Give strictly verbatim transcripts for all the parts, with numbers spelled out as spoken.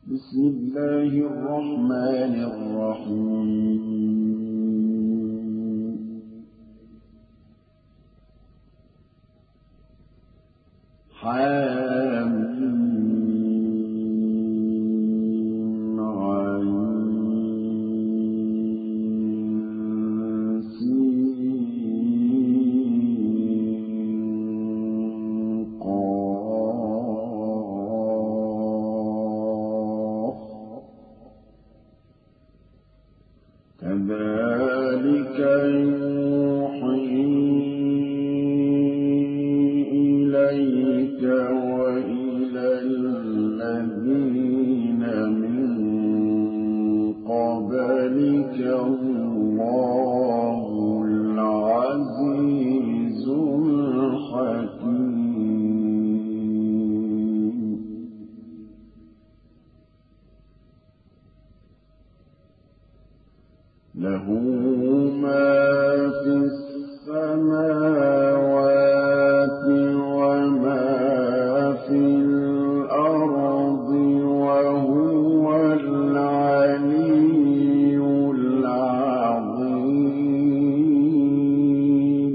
بسم الله الرحمن الرحيم حاميم عين سين قاف كذلك يوحي إليك وإلى الذين من قبلك الله العزيز الحكيم له ما في السماوات وما في الأرض وهو العلي العظيم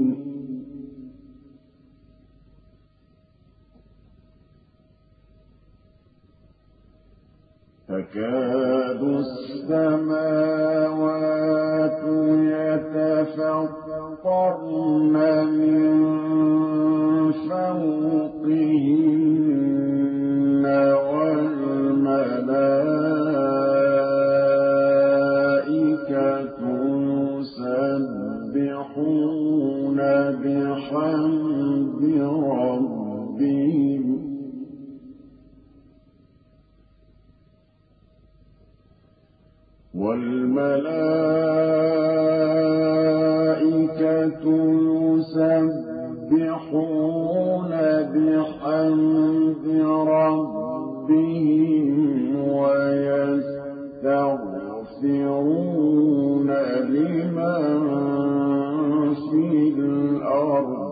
تكاد السماوات يتفطرن من فوقهن والملائكة يسبحون بحمد ربهم والملائكة يسبحون بحمد ربهم ويستغفرون لمن في الأرض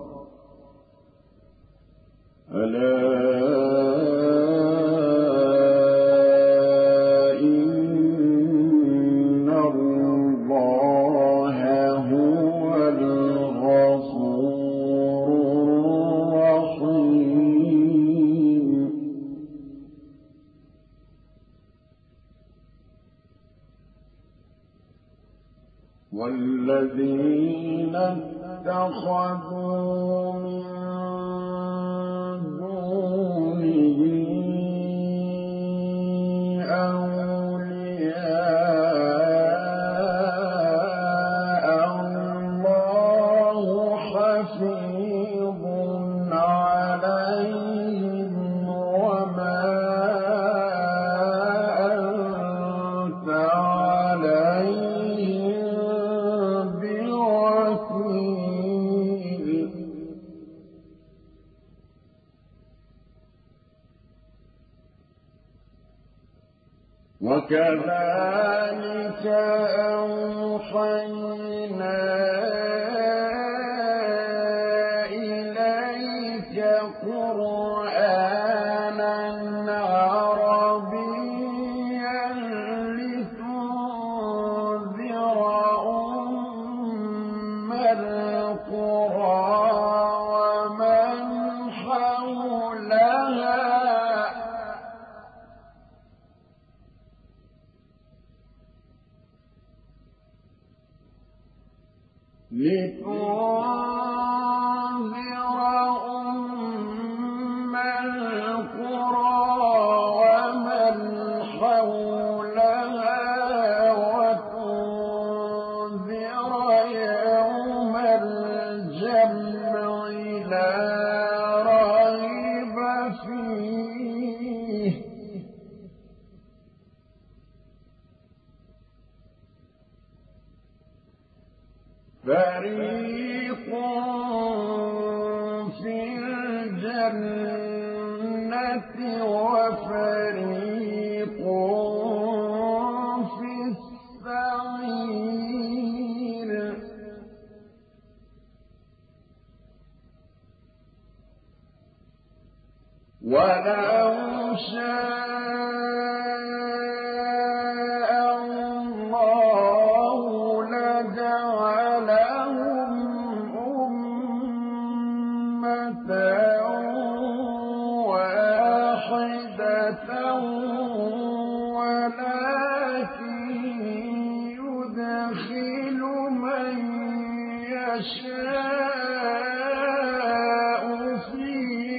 ألا والذين اتخذوا من دونه أولياء الله حفيظ عليهم وما أنت عليهم بوكيل وكذلك أوحينا إليك قرآنا عربيا لتنذر أم القرى ومن حولها لتنذر أم القرى ومن حولها وتنذر يوم الجمع لا ريب فيه فريق في الجنة وفريق في السعير ولو شاء ولكن يدخل من يشاء في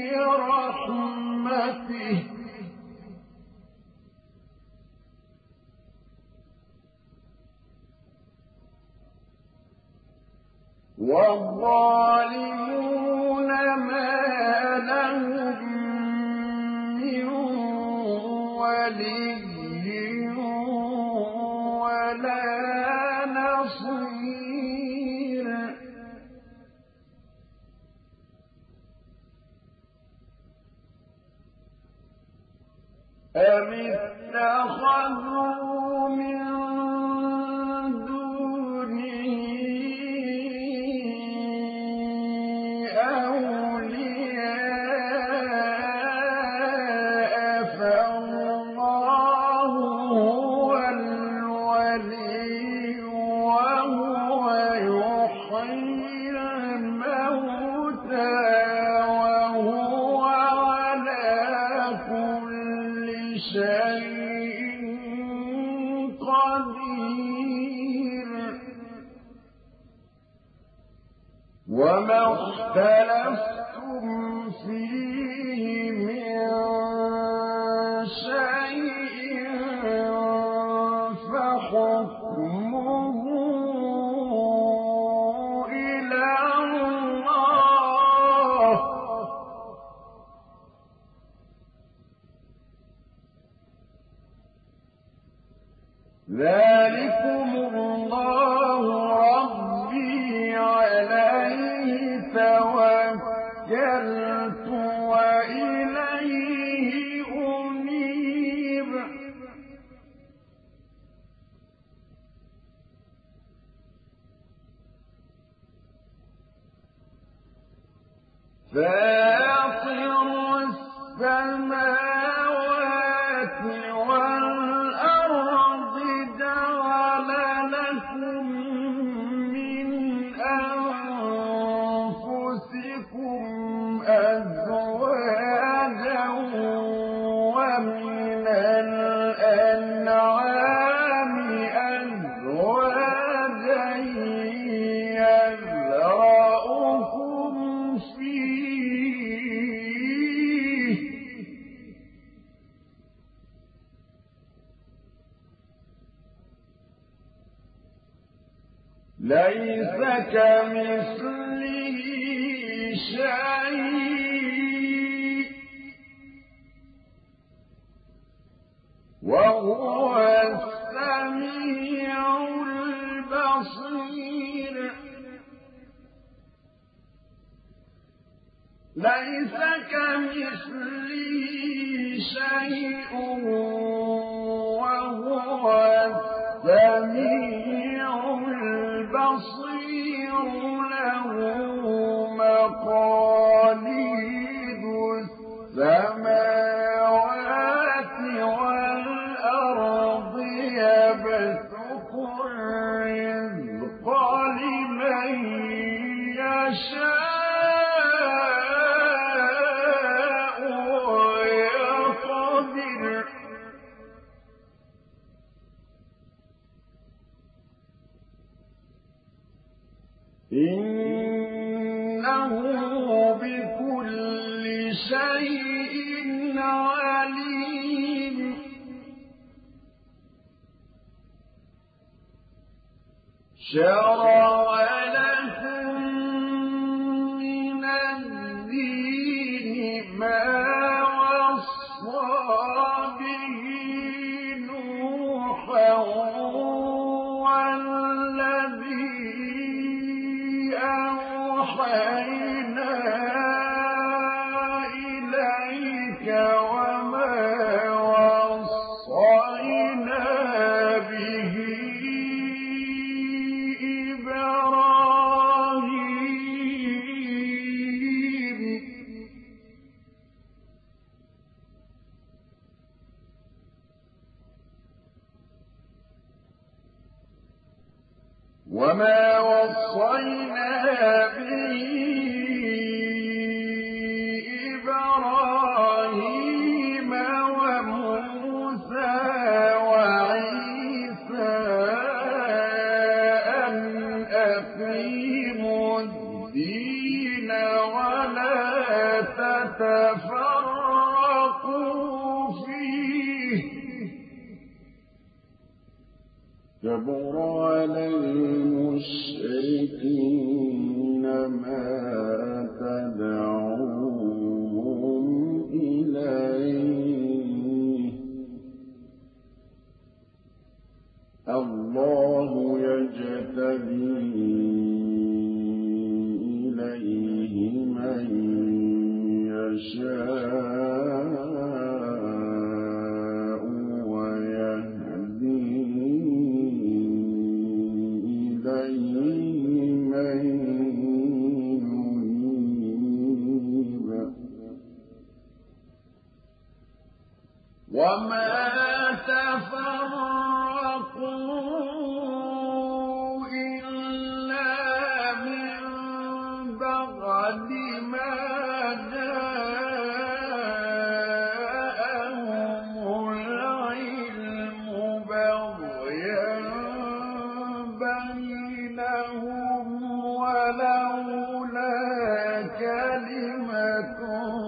رحمته والظالمون ما لهم من ولي ولا نصير أم اتخذوا من وما اختلفتم فيه من شيء فحكمه إلى الله ذلكم الله ربي عليه توكلت وإليه أنيب فاطر السماوات والأرض جعل لكم من أنفسكم أزواجا ومن الأنعام أزواجا يذرأكم فيه ليس كمثله شيء وهو السميع البصير ليس كمثله شيء وهو السميع البصير له مقاليد السماوات والأرض يبسط الرزق لمن يشاء ويقدر إنه بكل شيء عليم شرع لكم من الدين ما وصى به نوحا والذي أوحينا إليك وما وصينا به إبراهيم وما وصينا به إبراهيم كبر على المشركين ما تدعوهم إليه الله يجتبي إليه من يشاء ويهدي إليه من ينيب وما تفرقوا إلا من بعد ما جاءهم العلم بغيا بينهم ولولا كلمة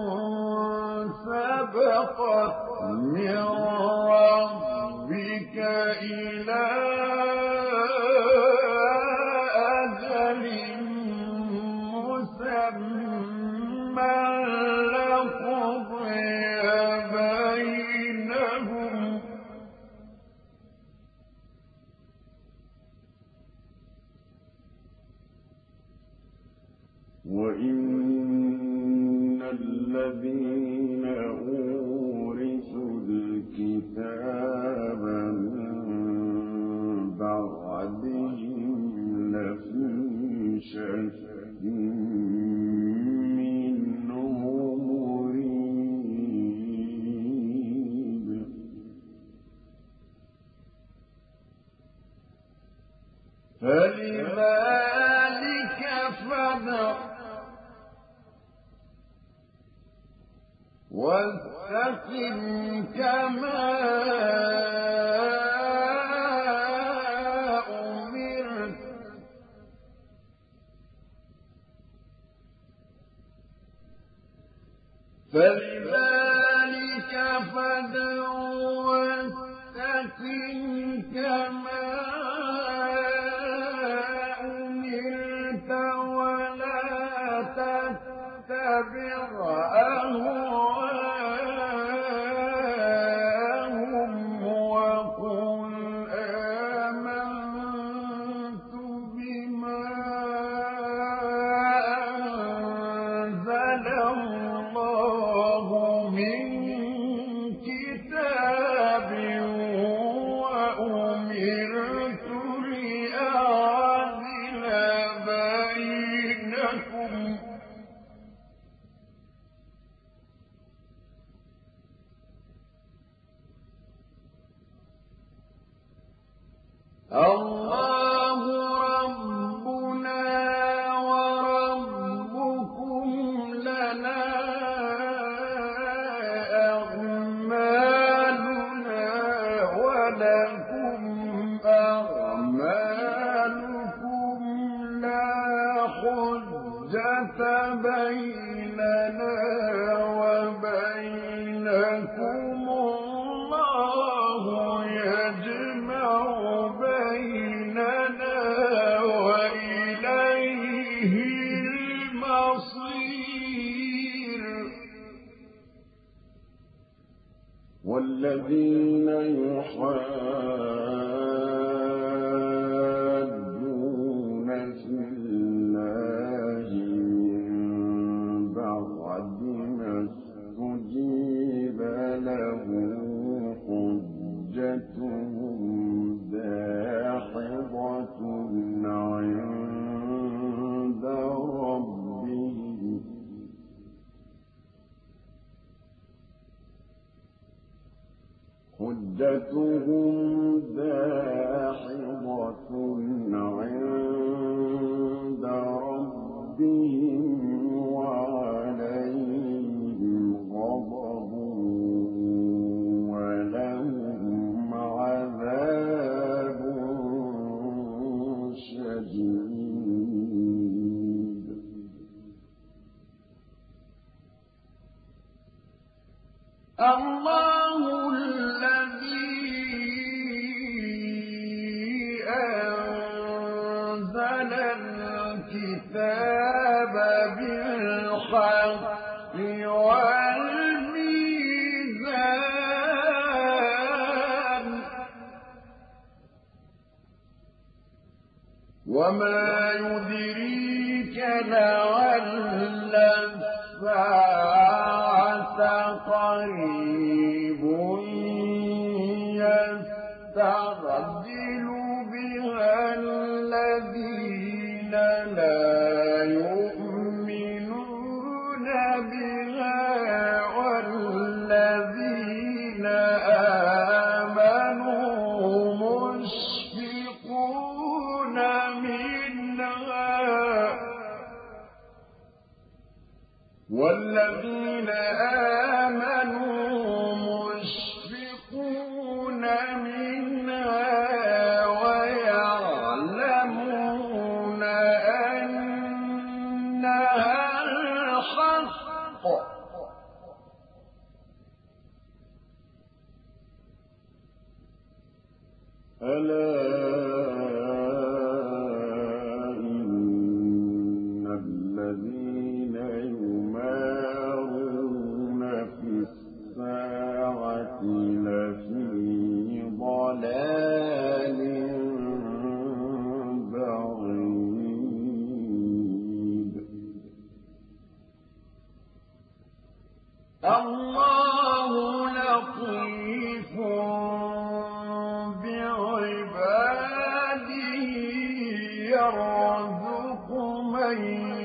سبقت من ربك إلى أجل مسمى لقضي بينهم وإن الذين أورثوا الكتاب من بعدهم لفي شك منه مريب فلذلك فادع واستقم كما أمرت فلذلك فادع واستقم كما أمرت ولا تتبع أهواءهم وقل آمنت بما أنزل الله من كتاب وأمرت لأعدل بينكم الله ربنا وربكم لنا أعمالنا ولكم أعمالكم لا حجة بيننا وبينكم الله يجمع بيننا وإليه المصير والذين يحادون في الله من بعد ما استجيب له حجتهم داحضة عند ربهم حجتهم داحضة عند ربهم وعليهم غضب ولهم عذاب شديد الله الذي وما يدريك لعل الساعة قريب يستعجل بها الذين لا يؤمنون بها والذين آمنوا مشفقون منها والذين آمنوا مشفقون منها ويعلمون أنها الحق ألا إن الذين يمارون في الساعة لفي ضلال بعيد الله لطيف يرزق من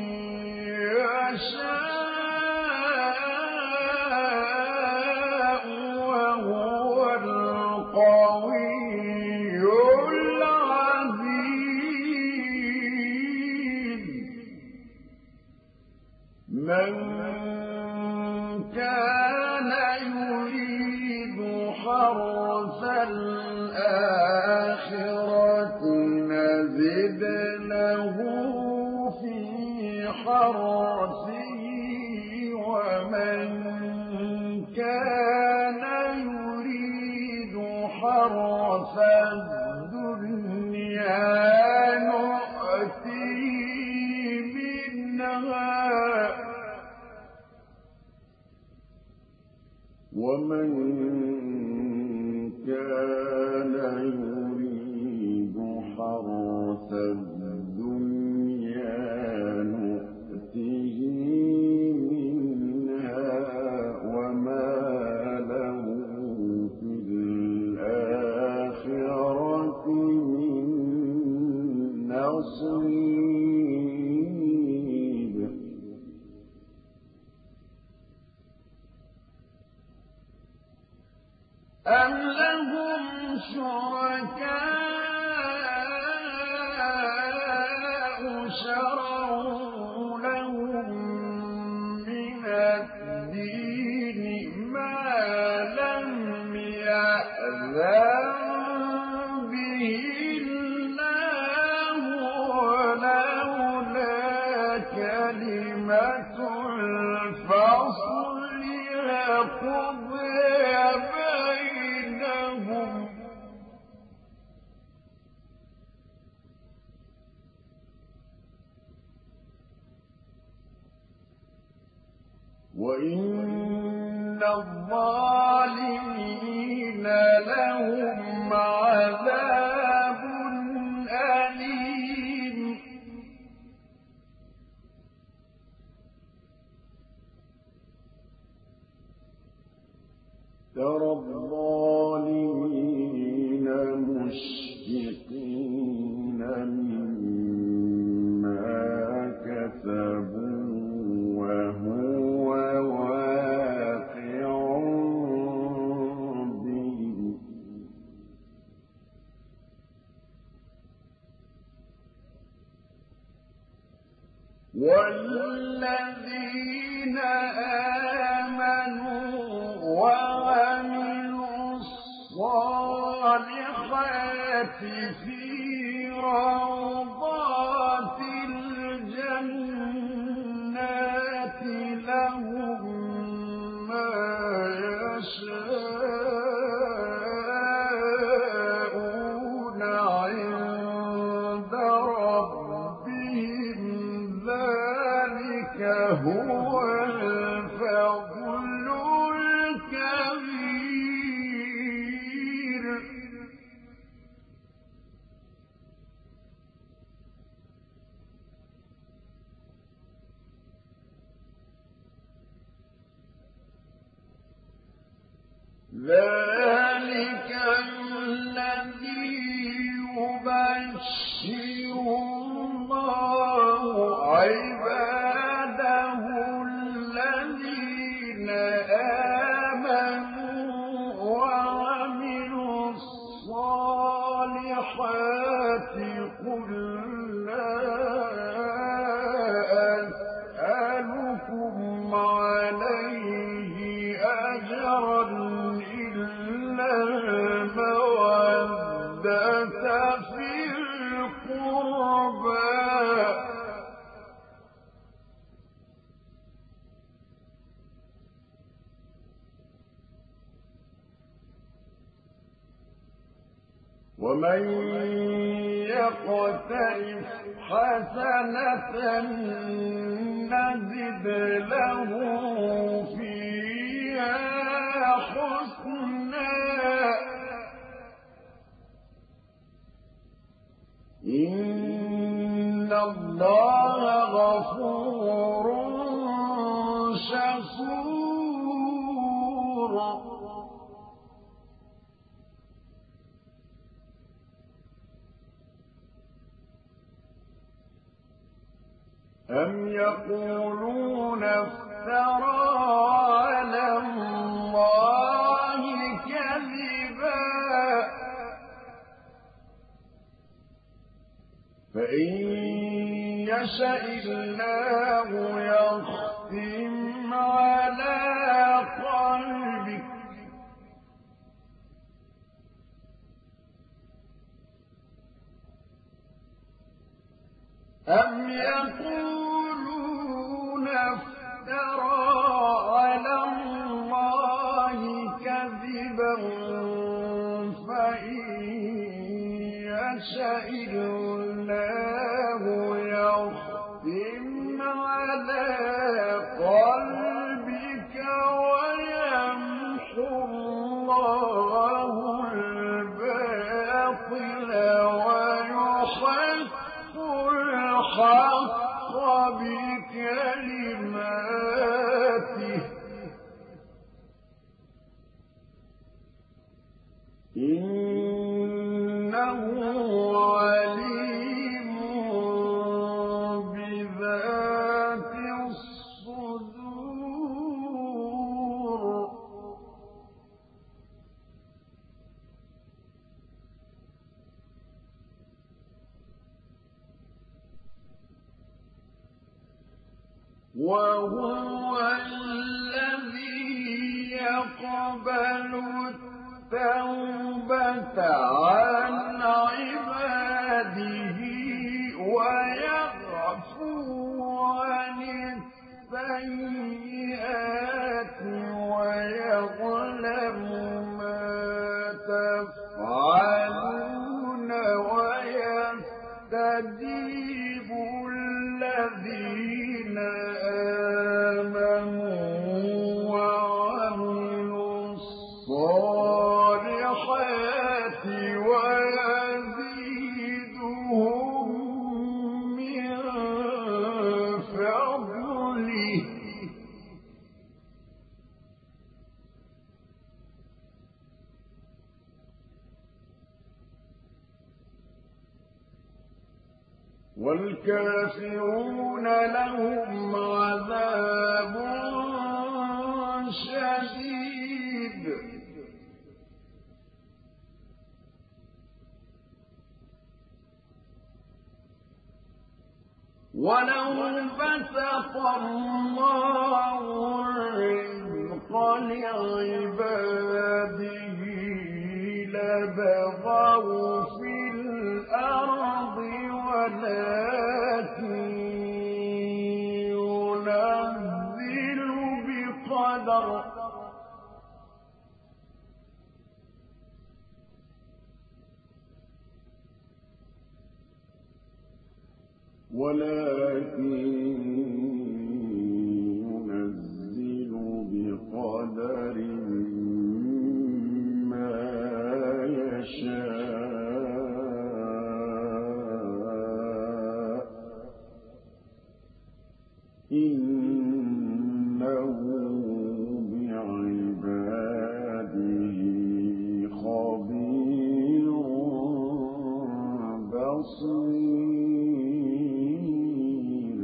يشاء وهو القوي العزيز من كان يريد حرث الآخرة نزد له في حرثه ومن كان يريد حرث الدنيا نؤتيه منها ومن كان يريد حرث الدنيا نؤته منها وما له في الآخرة من نصيب أم لهم شركاء شرعوا لهم من الدين ما لم يأذن به الله ولولا كلمة الفصل لقضي بينهم وإن الظالمين لهم عذاب أليم ترى الظالمين مشفقين مما كسبوا وهو واقع بهم والذين آمنوا وعملوا الصالحات في روضات الجنات لهم ما يشاءون عند ربهم ذلك هو الفضل الكبير ومن يقترف حسنة نزد له فيها حسنا إن الله غفور شكور. أم يقولون افترى على الله كذبا فإن يشأ الله يختم على قلبك أم يقولون افترى على الله كذبا فإن يشأ الله يختم على قلبك ويمحو الله الباطل ويحق الحق بكلماته إنه عليم بذات الصدور. وهو الذي يقبل التوبة عن عباده ويعفو عن السيئات ويعلم ما تفعلون ويستجيب الذين آمنوا وعملوا الصالحات ويزيدهم من فضله والكافرون لهم عذاب شديد ولو بسط الله الرزق لعباده لبغوا في الأرض ولكن ينزل بقدر ولكن ينزل بقدر ما يشاء إنه بعباده خبير بصير.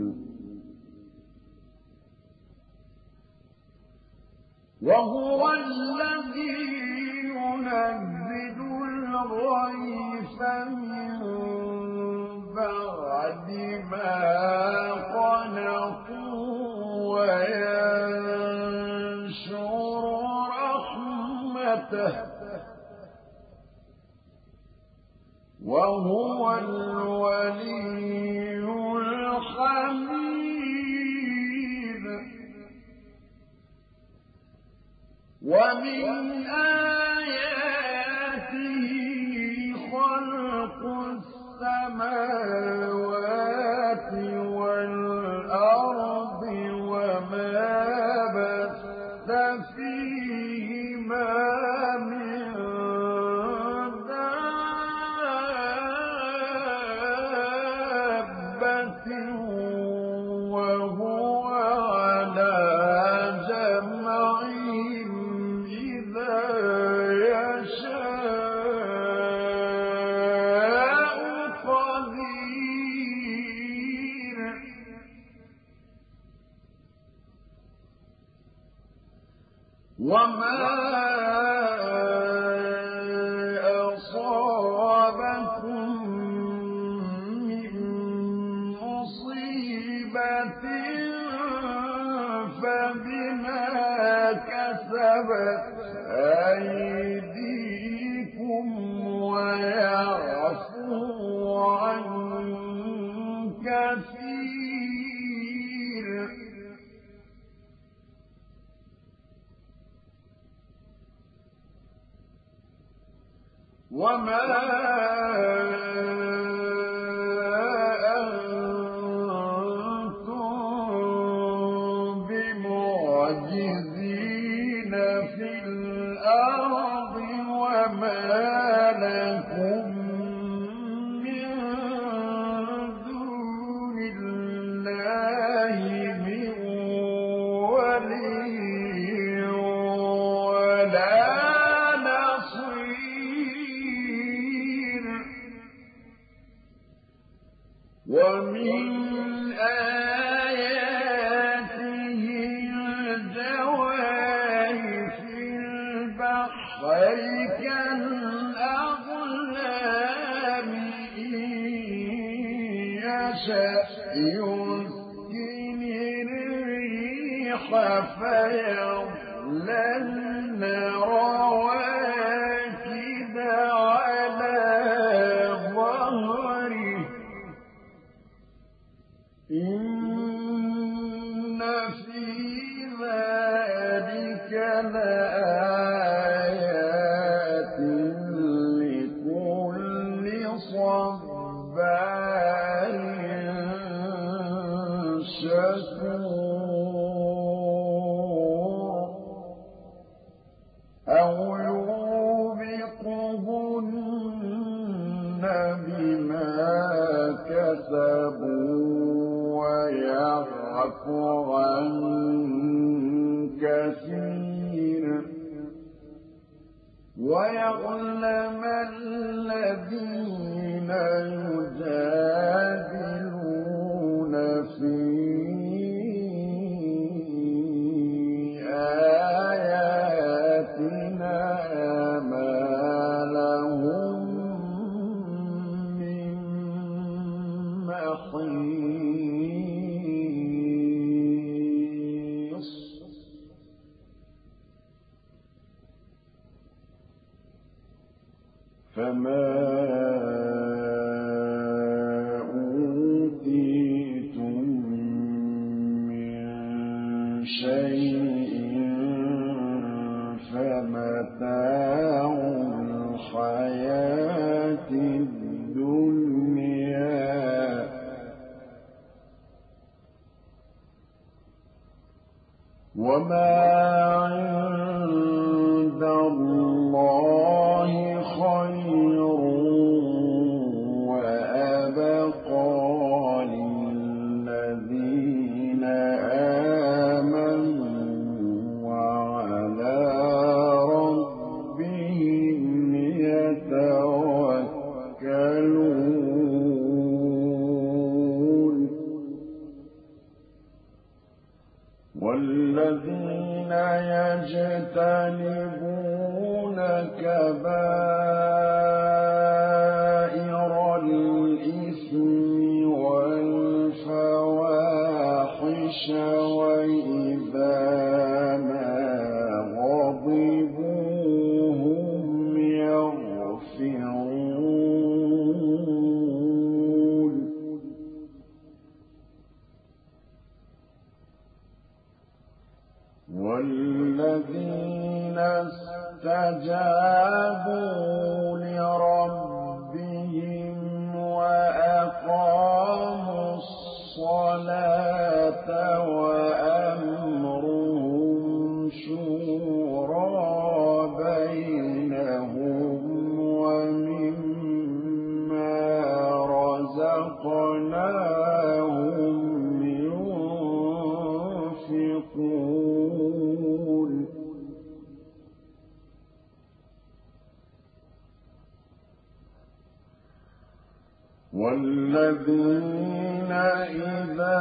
وهو الذي ينزل الغيث من بعد ما قنطوا وينشر رحمته وهو الولي الحميد. ومن آياته خلق وما أنتم بمعجزين في الأرض وما لكم من دون الله من ولي ولا ومن آياته الجوار في البحر كالأعلام إن يشأ يسكن الريح فيظللن رواكد على ظهره إن في ذلك لآيات لكل صبار شكور أو يوبقهن بما كسبوا ويعفو عن كثير ويعلم الذين يجادلون في آياتنا ما لهم من محيص فما أوتيتم من شيء فمتاع الحياة الدنيا وما عند الله خير وأبقى للذين آمنوا وعلى ربهم يتوكلون والذين يجتنبون كبائر الإثم والفواحش وإذا ما غضبوا هم يغفرون والذين استجابوا لربهم وأقاموا الصلاة وأمرهم شورى بينهم ومما رزقناهم ينفقون والذين إذا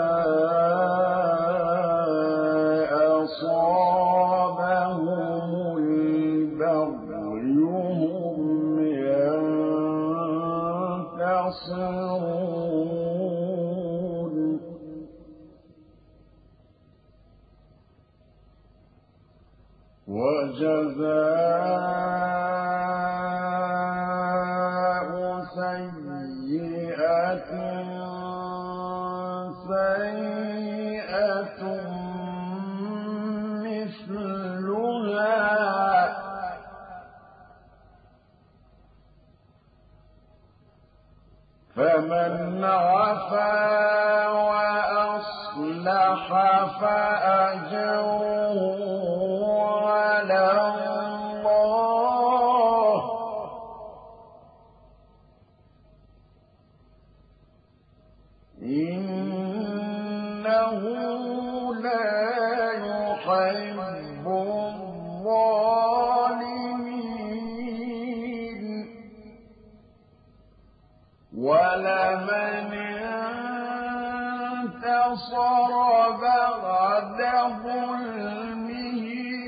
أصابهم البغي هم ينتصرون وجزاء سيئة سيئة مثلها فمن عفا وأصلح فأجره على الله إنه لا يحب الظالمين ولمن انتصر بعد ظلمه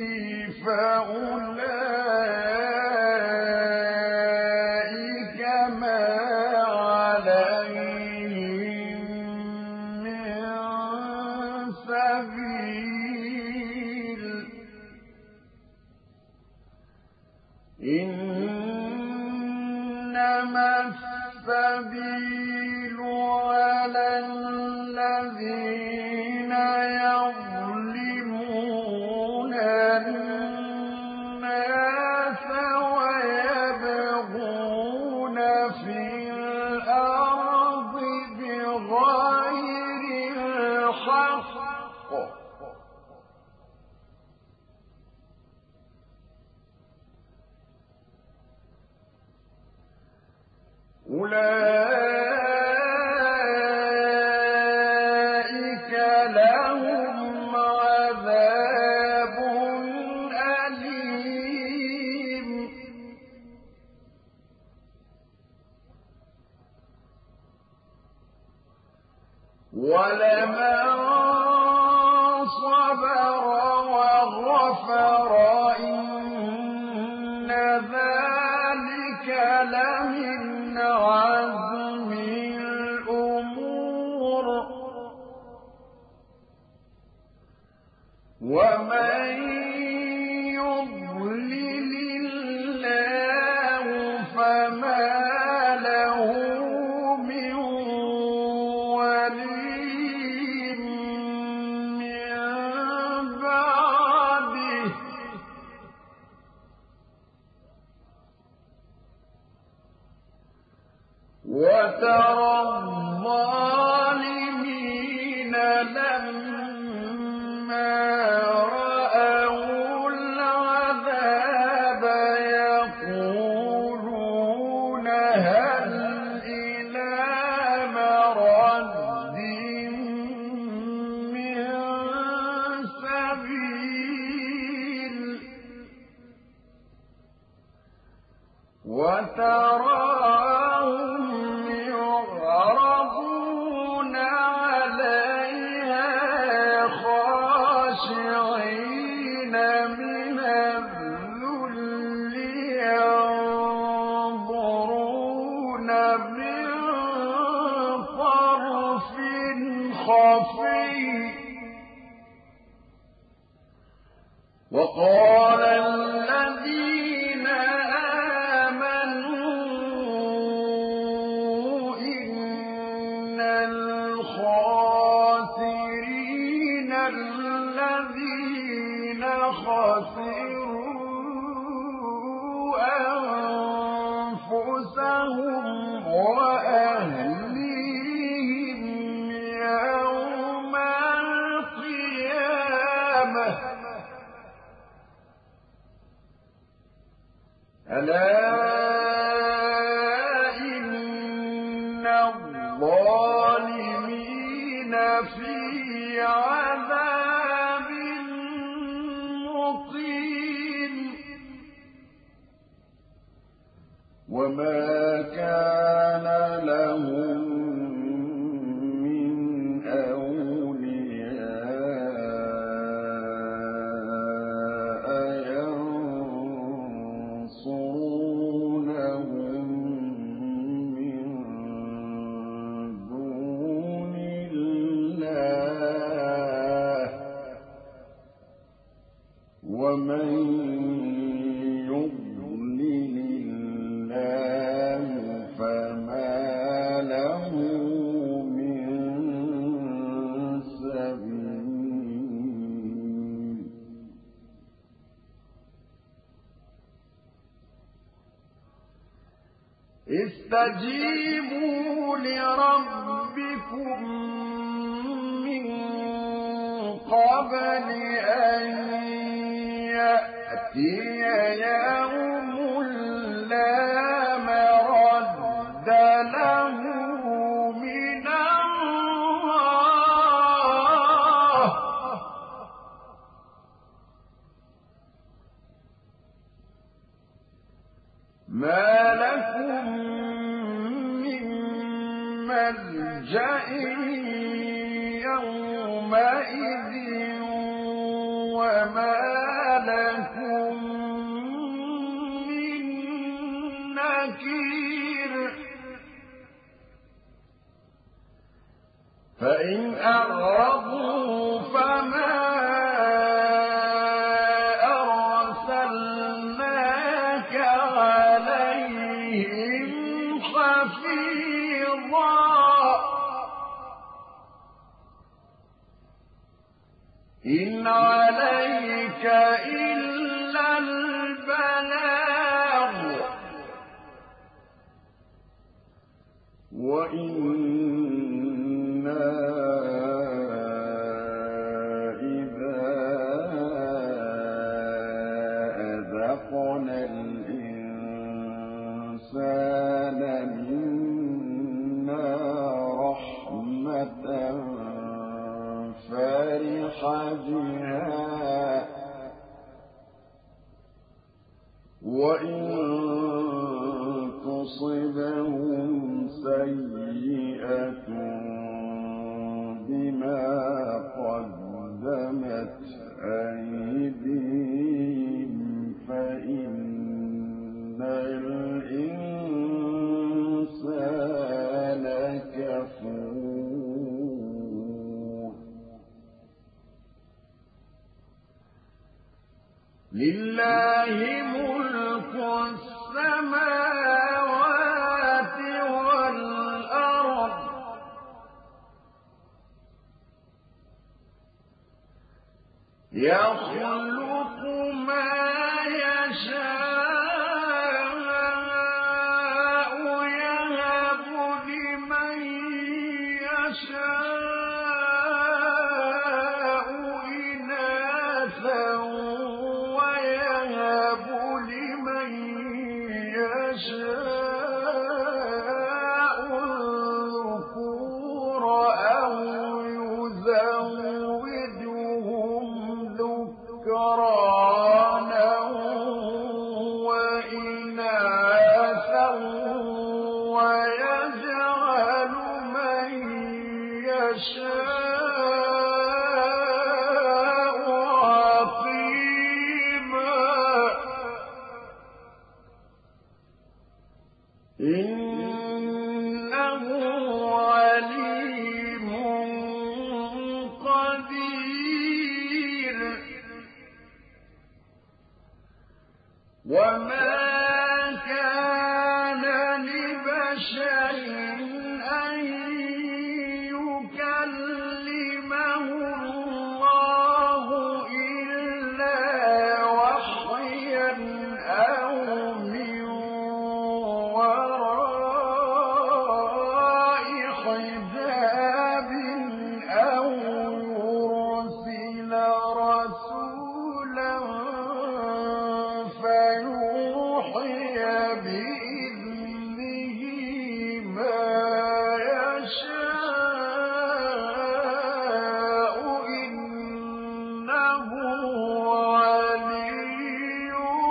فأولئك ما عليهم من سبيل إنما السبيل على الذين يظلمون الناس ويبغون في الأرض بغير الحق أولئك لهم عذاب أليم ولمن صبر وغفر إن ذلك لمن عزم الأمور ومن يضلل الله فما له من ولي من بعده وترى الظالمين لما رأوا العذاب يقولون هل إلى مرد من سبيل وتراهم يعرضون عليها خاشعين من الذل ينظرون من طرف خفي وقال الذين آمنوا إن الخاسرين الذين خسروا أنفسهم وأهليهم يوم القيامة ألا إن الظالمين في عذاب مقيم وما كان لهم من أولياء ينصرونهم من دون الله ومن يضلل الله فما له استجيبوا لربكم من قبل أن يأتي يوم لا مرد له من الله ما لكم من ملجأ يومئذ وما لكم من نكير فإن أعرضوا فما أرسلناك عليهم حفيظا إن عليك إلا البلاغ وإنا إذا أذقنا الإنسان منا رحمة فرح بها وإن تصبهم سيئة بما قدمت أيديهم فإن الإنسان كفور لله ملك السماوات والأرض يخلق ما يشاء يهب لمن يشاء إناثا ويهب لمن يشاء الذكور أو يزوجهم ذكرانا وإناثا ويجعل من يشاء عقيما إنه عليم قدير وما كان لبشر أن يكلمه الله إلا وحيا أو من وراء حجاب أو يرسل رسولا فيوحي بإذنه ما يشاء إنه علي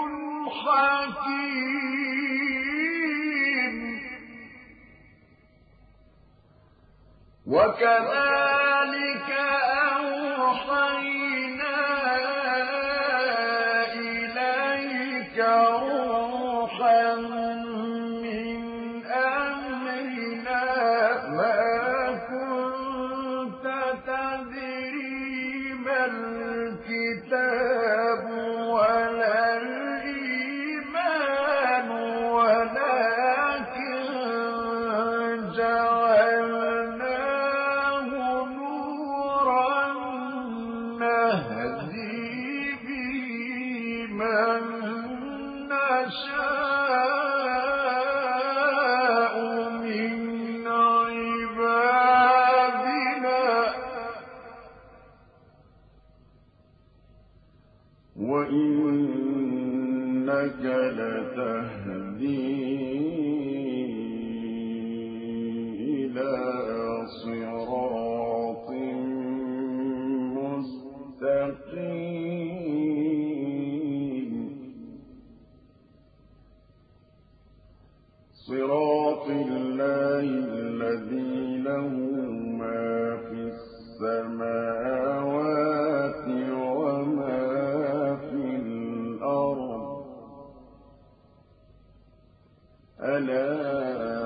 حكيم وكذلك أوحينا إليك روحا من أمرنا ما كنت تدري ما الكتاب ولا الإيمان ولكن جعلناه نورا نهدي به من نشاء يهدي إلى صراط مستقيم صراط الله الذي له ما في السماوات وما في الأرض ألا